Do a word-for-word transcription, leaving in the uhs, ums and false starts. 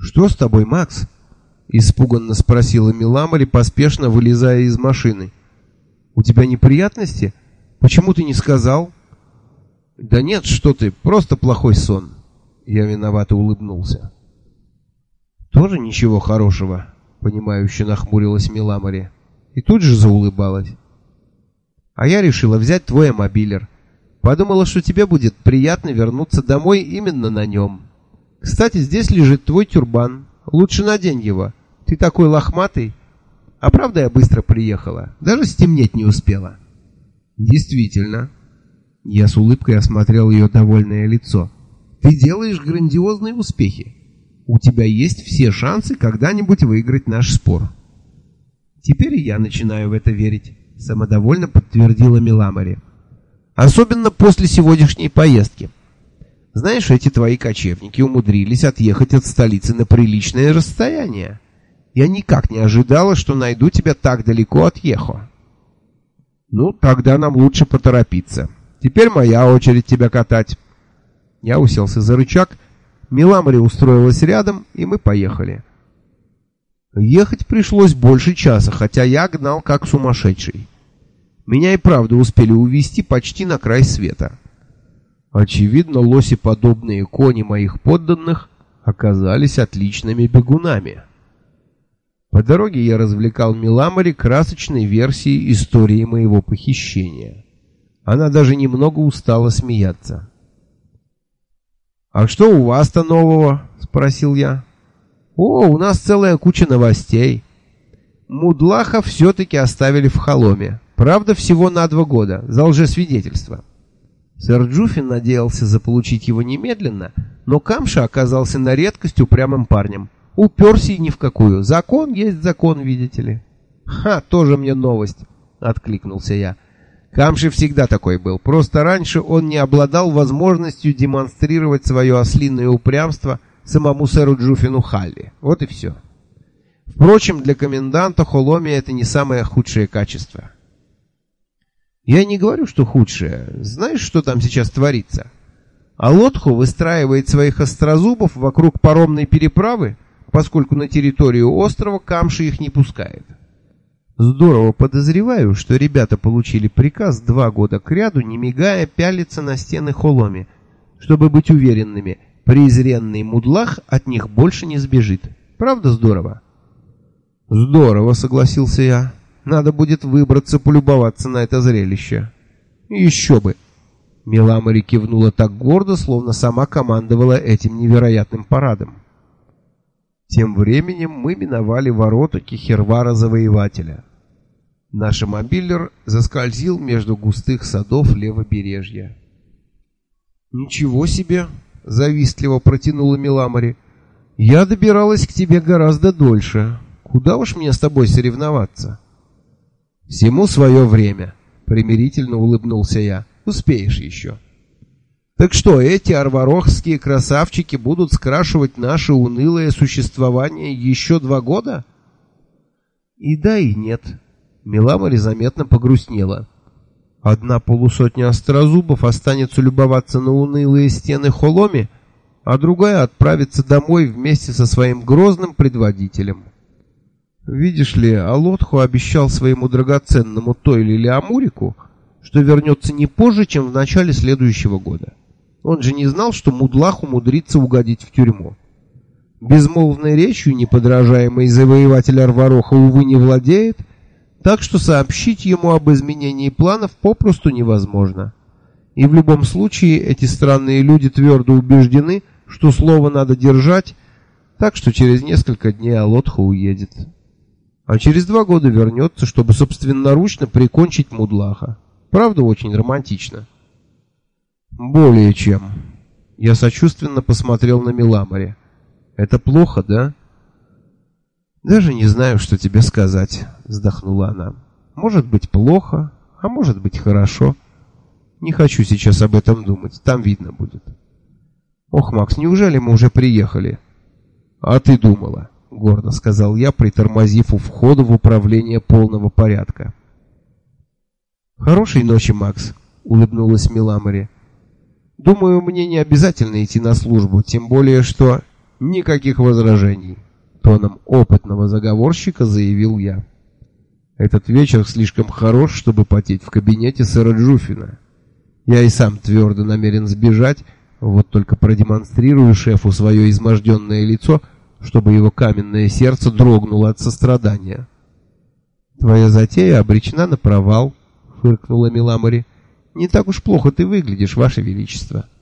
«Что с тобой, Макс?» — испуганно спросила Миламари, поспешно вылезая из машины. «У тебя неприятности? Почему ты не сказал?» «Да нет, что ты, просто плохой сон». Я виновато улыбнулся. «Тоже ничего хорошего», — понимающе нахмурилась Миламари. И тут же заулыбалась. «А я решила взять твой мобилер. Подумала, что тебе будет приятно вернуться домой именно на нем. Кстати, здесь лежит твой тюрбан. Лучше надень его. Ты такой лохматый. А правда, я быстро приехала. Даже стемнеть не успела». «Действительно». Я с улыбкой осмотрел ее довольное лицо. «Ты делаешь грандиозные успехи. У тебя есть все шансы когда-нибудь выиграть наш спор». «Теперь и я начинаю в это верить», — самодовольно подтвердила Миламари. «Особенно после сегодняшней поездки. Знаешь, эти твои кочевники умудрились отъехать от столицы на приличное расстояние. Я никак не ожидала, что найду тебя так далеко от Ехо». «Ну, тогда нам лучше поторопиться. Теперь моя очередь тебя катать». Я уселся за рычаг, Миламари устроилась рядом, и мы поехали. Ехать пришлось больше часа, хотя я гнал как сумасшедший. Меня и правда успели увезти почти на край света. Очевидно, лосеподобные кони моих подданных оказались отличными бегунами. По дороге я развлекал Миламари красочной версией истории моего похищения. Она даже немного устала смеяться. «А что у вас-то нового?» — спросил я. «О, у нас целая куча новостей. Мудлаха все-таки оставили в Холоме. Правда, всего на два года, за лжесвидетельство. Сэр Джуфин надеялся заполучить его немедленно, но Камша оказался на редкость упрямым парнем. Уперся и ни в какую. Закон есть закон, видите ли». «Ха, тоже мне новость», — откликнулся я. Камши всегда такой был, просто раньше он не обладал возможностью демонстрировать свое ослиное упрямство самому сэру Джуфину Халли. Вот и все. Впрочем, для коменданта Холоми это не самое худшее качество. Я не говорю, что худшее. Знаешь, что там сейчас творится? Алотхо выстраивает своих острозубов вокруг паромной переправы, поскольку на территорию острова Камши их не пускает. Здорово подозреваю, что ребята получили приказ два года кряду, не мигая, пялиться на стены Холоми, чтобы быть уверенными, презренный мудлах от них больше не сбежит. Правда здорово? Здорово, согласился я. Надо будет выбраться полюбоваться на это зрелище. Еще бы. Миламари кивнула так гордо, словно сама командовала этим невероятным парадом. Тем временем мы миновали ворота Кихервара-завоевателя. Наш мобилер заскользил между густых садов левобережья. «Ничего себе!» — завистливо протянула Миламари. «Я добиралась к тебе гораздо дольше. Куда уж мне с тобой соревноваться?» «Всему свое время», — примирительно улыбнулся я. «Успеешь еще». «Так что, эти арварохские красавчики будут скрашивать наше унылое существование еще два года?» «И да, и нет». Миламари заметно погрустнела. «Одна полусотня острозубов останется любоваться на унылые стены Холоми, а другая отправится домой вместе со своим грозным предводителем. Видишь ли, Алотхо обещал своему драгоценному Тойле Амурику, что вернется не позже, чем в начале следующего года. Он же не знал, что мудлах умудрится угодить в тюрьму. Безмолвной речью неподражаемый завоеватель Арвароха, увы, не владеет, так что сообщить ему об изменении планов попросту невозможно. И в любом случае эти странные люди твердо убеждены, что слово надо держать, так что через несколько дней Алотхо уедет. А через два года вернется, чтобы собственноручно прикончить мудлаха. Правда, очень романтично?» «Более чем». Я сочувственно посмотрел на Миламари. «Это плохо, да?» «Даже не знаю, что тебе сказать», — вздохнула она. «Может быть, плохо, а может быть, хорошо. Не хочу сейчас об этом думать, там видно будет». «Ох, Макс, неужели мы уже приехали?» «А ты думала», — гордо сказал я, притормозив у входа в управление полного порядка. «Хорошей ночи, Макс», — улыбнулась Миламари. «Думаю, мне не обязательно идти на службу, тем более, что...» Никаких возражений, тоном опытного заговорщика заявил я. Этот вечер слишком хорош, чтобы потеть в кабинете сэра Джуффина. Я и сам твердо намерен сбежать, вот только продемонстрирую шефу свое изможденное лицо, чтобы его каменное сердце дрогнуло от сострадания. «Твоя затея обречена на провал», — фыркнула Миламори. «Не так уж плохо ты выглядишь, Ваше Величество».